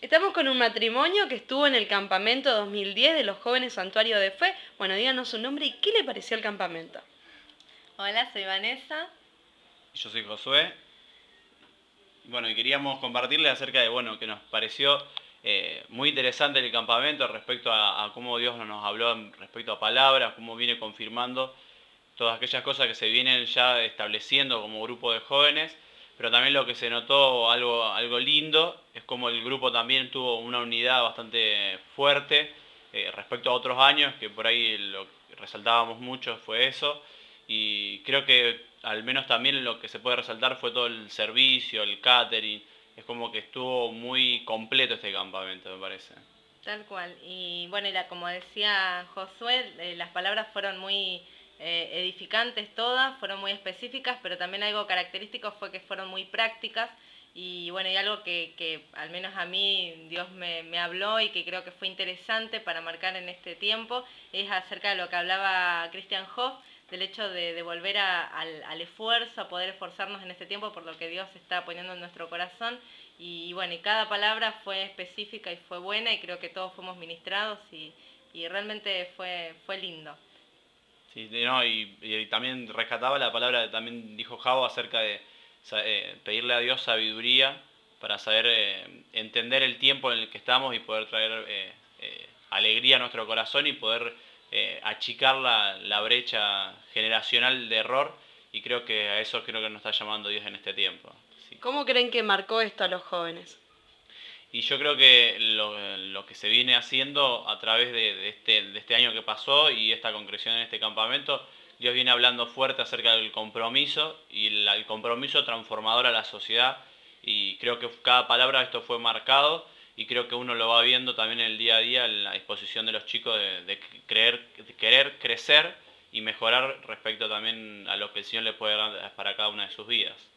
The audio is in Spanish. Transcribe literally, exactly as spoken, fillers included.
Estamos con un matrimonio que estuvo en el campamento dos mil diez de los jóvenes Santuario de Fe. Bueno, díganos su nombre y qué le pareció el campamento. Hola, soy Vanessa. Yo soy Josué. Bueno, y queríamos compartirles acerca de, bueno, que nos pareció eh, muy interesante el campamento respecto a, a cómo Dios nos habló en- respecto a palabras, cómo viene confirmando todas aquellas cosas que se vienen ya estableciendo como grupo de jóvenes, pero también lo que se notó algo, algo lindo es como el grupo también tuvo una unidad bastante fuerte eh, respecto a otros años, que por ahí lo que resaltábamos mucho fue eso, y creo que al menos también lo que se puede resaltar fue todo el servicio, el catering, es como que estuvo muy completo este campamento, me parece. Tal cual. Y bueno, y la, como decía Josué, eh, las palabras fueron muy eh, edificantes todas, fueron muy específicas, pero también algo característico fue que fueron muy prácticas. Y bueno, y algo que, que al menos a mí Dios me, me habló y que creo que fue interesante para marcar en este tiempo, es acerca de lo que hablaba Christian Hoff, del hecho de, de volver a- al, al esfuerzo, a poder esforzarnos en este tiempo por lo que Dios está poniendo en nuestro corazón. Y bueno, y cada palabra fue específica y fue buena y creo que todos fuimos ministrados y, y realmente fue, fue lindo. Sí, de- no, y, y también rescataba la palabra que también dijo Javo acerca de sa- eh, pedirle a Dios sabiduría para saber eh, entender el tiempo en el que estamos y poder traer eh, eh, alegría a nuestro corazón y poder eh, achicar la, la brecha generacional de error, y creo que a eso creo que nos está llamando Dios en este tiempo. Sí. ¿Cómo creen que marcó esto a los jóvenes? Y yo creo que lo, lo que se viene haciendo a través de, de este, de este año que pasó y esta concreción en este campamento, Dios viene hablando fuerte acerca del compromiso y la- el compromiso transformador a la sociedad, y creo que cada palabra de esto fue marcado, y creo que uno lo va viendo también en el día a día en la disposición de los chicos de, de creer, de querer crecer y mejorar respecto también a lo que el Señor le puede dar para cada una de sus vidas.